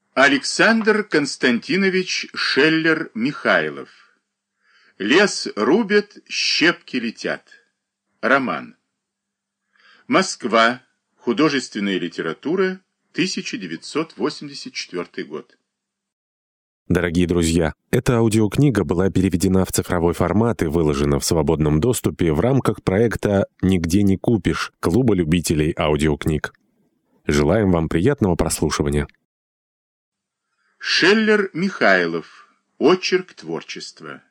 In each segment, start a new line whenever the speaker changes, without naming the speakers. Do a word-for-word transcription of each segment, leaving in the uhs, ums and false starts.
Александр Константинович Шеллер-Михайлов. Лес рубят, щепки летят. Роман. Москва. Художественная литература. тысяча девятьсот восемьдесят четвёртый год.
Дорогие друзья, эта аудиокнига была переведена в цифровой формат и выложена в свободном доступе в рамках проекта «Нигде не купишь» Клуба любителей аудиокниг. Желаем вам приятного прослушивания.
Шеллер-Михайлов. Очерк творчества.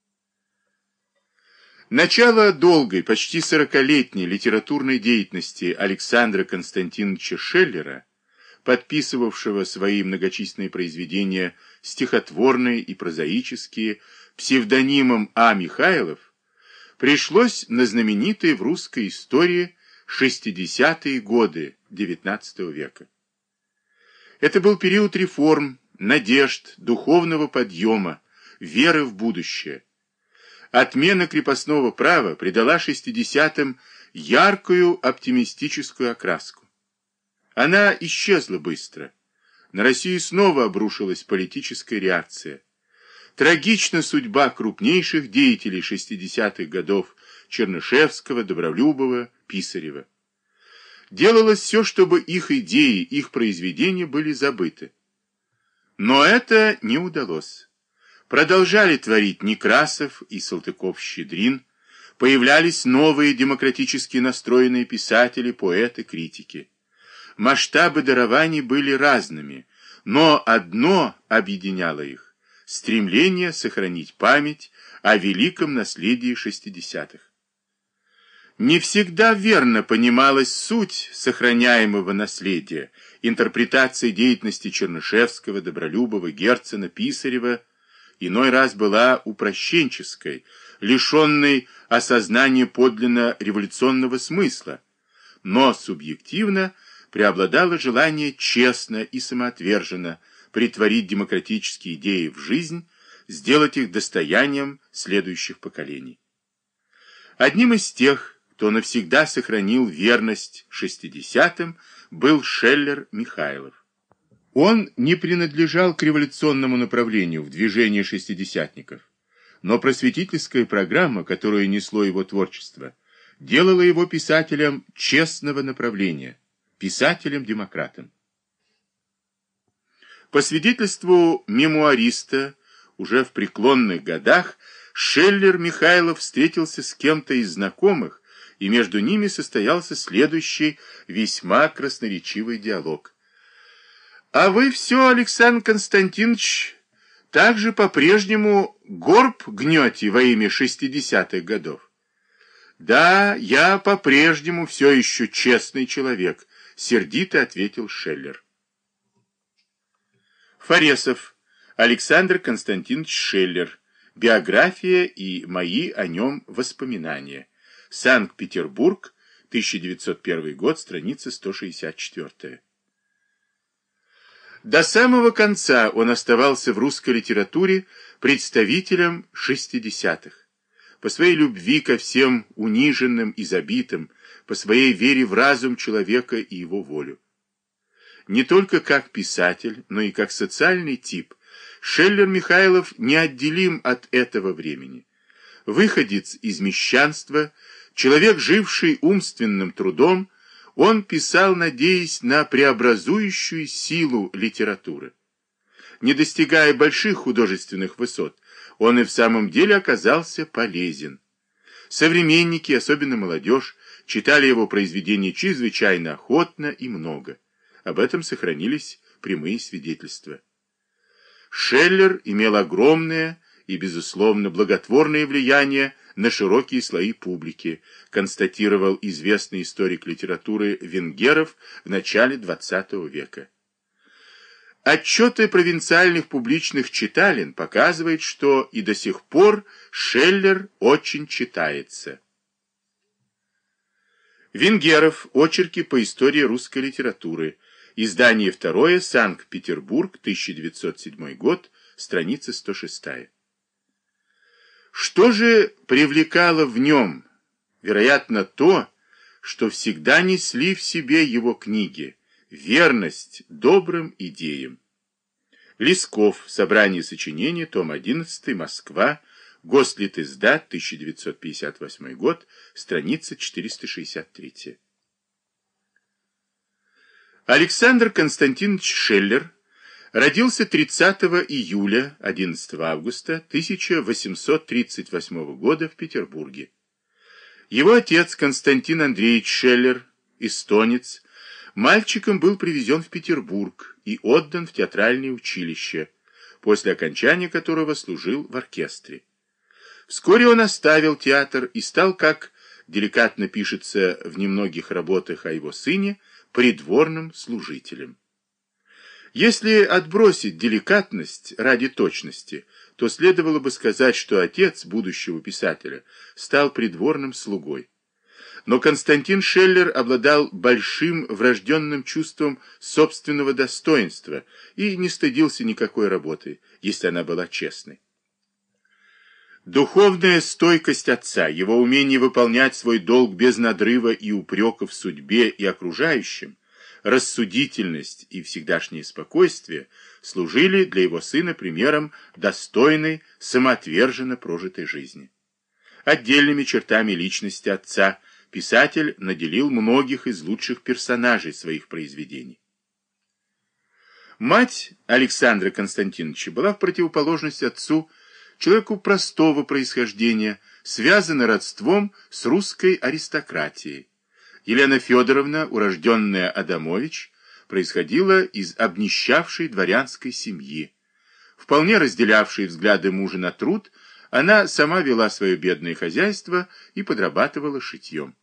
Начало долгой, почти сорокалетней литературной деятельности Александра Константиновича Шеллера, подписывавшего свои многочисленные произведения стихотворные и прозаические псевдонимом А. Михайлов, пришлось на знаменитые в русской истории шестидесятые годы девятнадцатого века. Это был период реформ, надежд, духовного подъема, веры в будущее. Отмена крепостного права придала шестидесятым яркую оптимистическую окраску. Она исчезла быстро. На Россию снова обрушилась политическая реакция. Трагична судьба крупнейших деятелей шестидесятых годов Чернышевского, Добролюбова, Писарева. Делалось все, чтобы их идеи, их произведения были забыты. Но это не удалось. Продолжали творить Некрасов и Салтыков-Щедрин, появлялись новые демократически настроенные писатели, поэты, критики. Масштабы дарований были разными, но одно объединяло их – стремление сохранить память о великом наследии шестидесятых. Не всегда верно понималась суть сохраняемого наследия, интерпретация деятельности Чернышевского, Добролюбова, Герцена, Писарева иной раз была упрощенческой, лишенной осознания подлинно революционного смысла, но субъективно преобладало желание честно и самоотверженно претворить демократические идеи в жизнь, сделать их достоянием следующих поколений. Одним из тех, кто навсегда сохранил верность шестидесятым, был Шеллер-Михайлов. Он не принадлежал к революционному направлению в движении шестидесятников, но просветительская программа, которую несло его творчество, делала его писателем честного направления, писателем-демократом. По свидетельству мемуариста, уже в преклонных годах Шеллер-Михайлов встретился с кем-то из знакомых, и между ними состоялся следующий весьма красноречивый диалог. «А вы все, Александр Константинович, также по-прежнему горб гнете во имя шестидесятых годов?» «Да, я по-прежнему все еще честный человек», — сердито ответил Шеллер. Форесов Александр Константинович Шеллер. Биография и мои о нем воспоминания. Санкт-Петербург, тысяча девятьсот первый год, страница сто шестьдесят четыре. До самого конца он оставался в русской литературе представителем шестидесятых. По своей любви ко всем униженным и забитым, по своей вере в разум человека и его волю. Не только как писатель, но и как социальный тип, Шеллер-Михайлов неотделим от этого времени. Выходец из мещанства, человек, живший умственным трудом, он писал, надеясь на преобразующую силу литературы. Не достигая больших художественных высот, он и в самом деле оказался полезен. Современники, особенно молодежь, читали его произведения чрезвычайно охотно и много. Об этом сохранились прямые свидетельства. Шеллер имел огромное и, безусловно, благотворное влияние на широкие слои публики, констатировал известный историк литературы Венгеров в начале двадцатого века. Отчеты провинциальных публичных читален показывают, что и до сих пор Шеллер очень читается. Венгеров. Очерки по истории русской литературы. Издание второе. Санкт-Петербург, тысяча девятьсот седьмой год, страница сто шесть. Что же привлекало в нем? Вероятно, то, что всегда несли в себе его книги, верность добрым идеям. Лесков. Собрание сочинений. Том одиннадцатый. Москва. Гослитиздат. тысяча девятьсот пятьдесят восьмой год. Страница четыреста шестьдесят три. Александр Константинович Шеллер родился тридцатого июля — одиннадцатого августа тысяча восемьсот тридцать восьмого года в Петербурге. Его отец Константин Андреевич Шеллер, эстонец, мальчиком был привезен в Петербург и отдан в театральное училище, после окончания которого служил в оркестре. Вскоре он оставил театр и стал, как деликатно пишется в немногих работах о его сыне, придворным служителем. Если отбросить деликатность ради точности, то следовало бы сказать, что отец будущего писателя стал придворным слугой. Но Константин Шеллер обладал большим врожденным чувством собственного достоинства и не стыдился никакой работы, если она была честной. Духовная стойкость отца, его умение выполнять свой долг без надрыва и упреков судьбе и окружающим, рассудительность и всегдашнее спокойствие служили для его сына примером достойной, самоотверженно прожитой жизни. Отдельными чертами личности отца писатель наделил многих из лучших персонажей своих произведений. Мать Александра Константиновича была в противоположность отцу человеку простого происхождения, связана родством с русской аристократией. Елена Федоровна, урожденная Адамович, происходила из обнищавшей дворянской семьи. Вполне разделявшей взгляды мужа на труд, она сама вела свое бедное хозяйство и подрабатывала шитьем.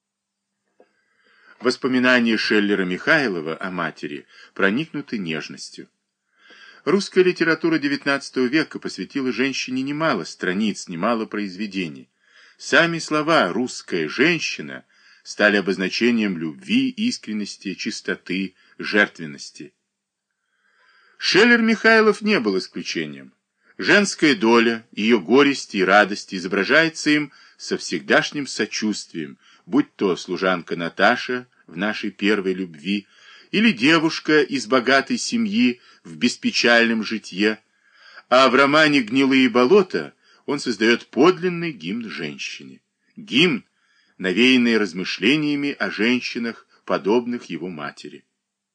Воспоминания Шеллера-Михайлова о матери проникнуты нежностью. Русская литература девятнадцатого века посвятила женщине немало страниц, немало произведений. Сами слова «русская женщина» стали обозначением любви, искренности, чистоты, жертвенности. Шеллер-Михайлов не был исключением. Женская доля, ее горести и радости изображается им со всегдашним сочувствием, будь то служанка Наташа в нашей первой любви, или девушка из богатой семьи в беспечальном житье, а в романе «Гнилые болота» он создает подлинный гимн женщине. Гимн, навеянный размышлениями о женщинах, подобных его матери.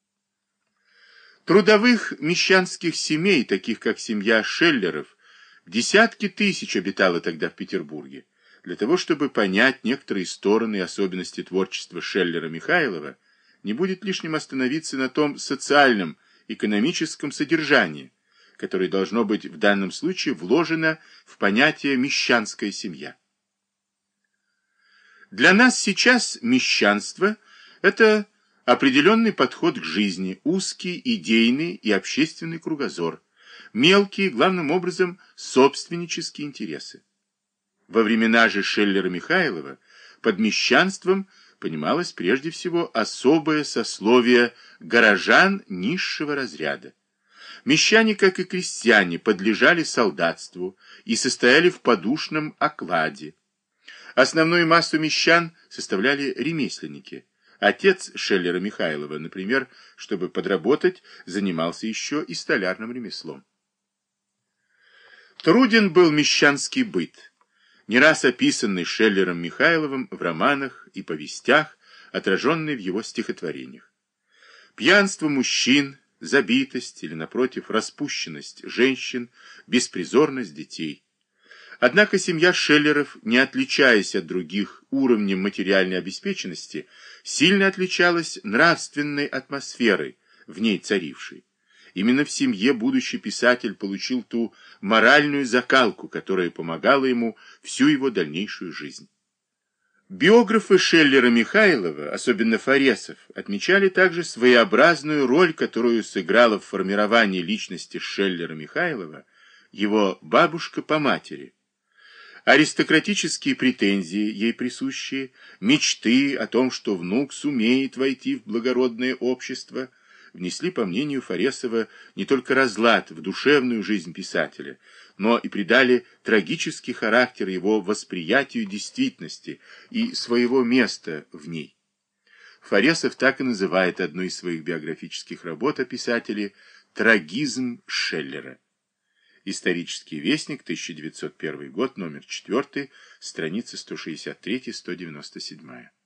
Трудовых мещанских семей, таких как семья Шеллеров, десятки тысяч обитало тогда в Петербурге. Для того, чтобы понять некоторые стороны и особенности творчества Шеллера-Михайлова, не будет лишним остановиться на том социальном, экономическом содержании, которое должно быть в данном случае вложено в понятие «мещанская семья». Для нас сейчас мещанство – это определенный подход к жизни, узкий, идейный и общественный кругозор, мелкие, главным образом, собственнические интересы. Во времена же Шеллера-Михайлова под мещанством понималось прежде всего особое сословие горожан низшего разряда. Мещане, как и крестьяне, подлежали солдатству и состояли в подушном окладе. Основную массу мещан составляли ремесленники. Отец Шеллера-Михайлова, например, чтобы подработать, занимался еще и столярным ремеслом. Труден был мещанский быт, не раз описанный Шеллером-Михайловым в романах и повестях, отраженный в его стихотворениях. Пьянство мужчин, забитость или, напротив, распущенность женщин, беспризорность детей. Однако семья Шеллеров, не отличаясь от других уровнем материальной обеспеченности, сильно отличалась нравственной атмосферой, в ней царившей. Именно в семье будущий писатель получил ту моральную закалку, которая помогала ему всю его дальнейшую жизнь. Биографы Шеллера-Михайлова, особенно Форесов, отмечали также своеобразную роль, которую сыграла в формировании личности Шеллера-Михайлова его бабушка по матери. Аристократические претензии, ей присущие, мечты о том, что внук сумеет войти в благородное общество, внесли, по мнению Форесова, не только разлад в душевную жизнь писателя, но и придали трагический характер его восприятию действительности и своего места в ней. Форесов так и называет одну из своих биографических работ о писателе Трагизм Шеллера. Исторический вестник, тысяча девятьсот первый год, номер четыре, страницы сто шестьдесят три — сто девяносто семь.